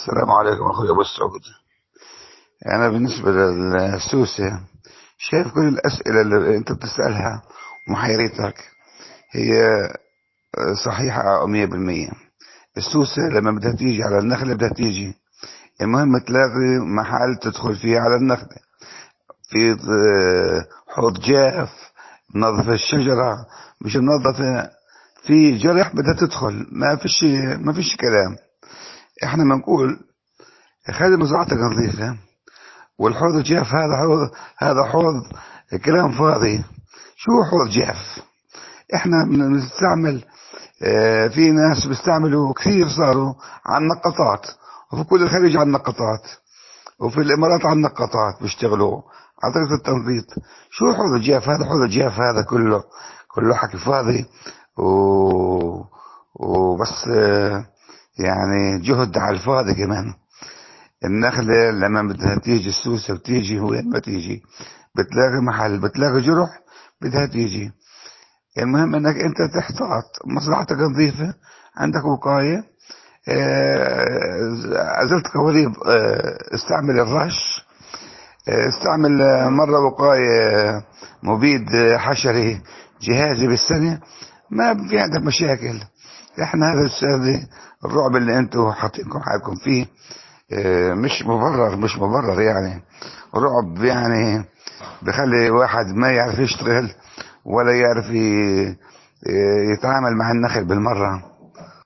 السلام عليكم اخوي ابو السعود. انا بالنسبه للسوسه شايف كل الاسئله اللي انت بتسالها محيرتك هي صحيحه 100%. السوسه لما بدها تيجي على النخله بدها تيجي، المهم تلاقي محل تدخل فيه على النخله، في حوض جاف، نظف الشجره مش منظفه، في جرح بدها تدخل، ما فيش كلام. احنا بنقول خلي مزرعتك نظيفه، والحوض جاف هذا حوض كلام فاضي. شو حوض جاف؟ احنا بنستعمل، في ناس بيستعملوا كثير، صاروا على النقطات، وفي كل الخليج على النقطات، وفي الامارات على النقطات بيشتغلوا على طريقة التنظيف. شو حوض الجاف هذا؟ حوض الجاف هذا كله حكي فاضي وبس، يعني جهد على الفاضي كمان. النخلة لما بدها تيجي السوسة بتيجي وين ما تيجي، بتلاقي محل، بتلاقي جرح، بدها تيجي. المهم انك انت تحتاط، مصلحتك نظيفة، عندك وقاية، ازلت قواليب، استعمل الرش، استعمل مرة وقاية، مبيد حشري جهازي بالسنة، ما في عندك مشاكل. احنا هذا الرعب اللي انتوا حاطينكم حالكم فيه، مش مبرر يعني. رعب يعني بخلي واحد ما يعرف يشتغل ولا يعرف يتعامل مع النخل بالمرة.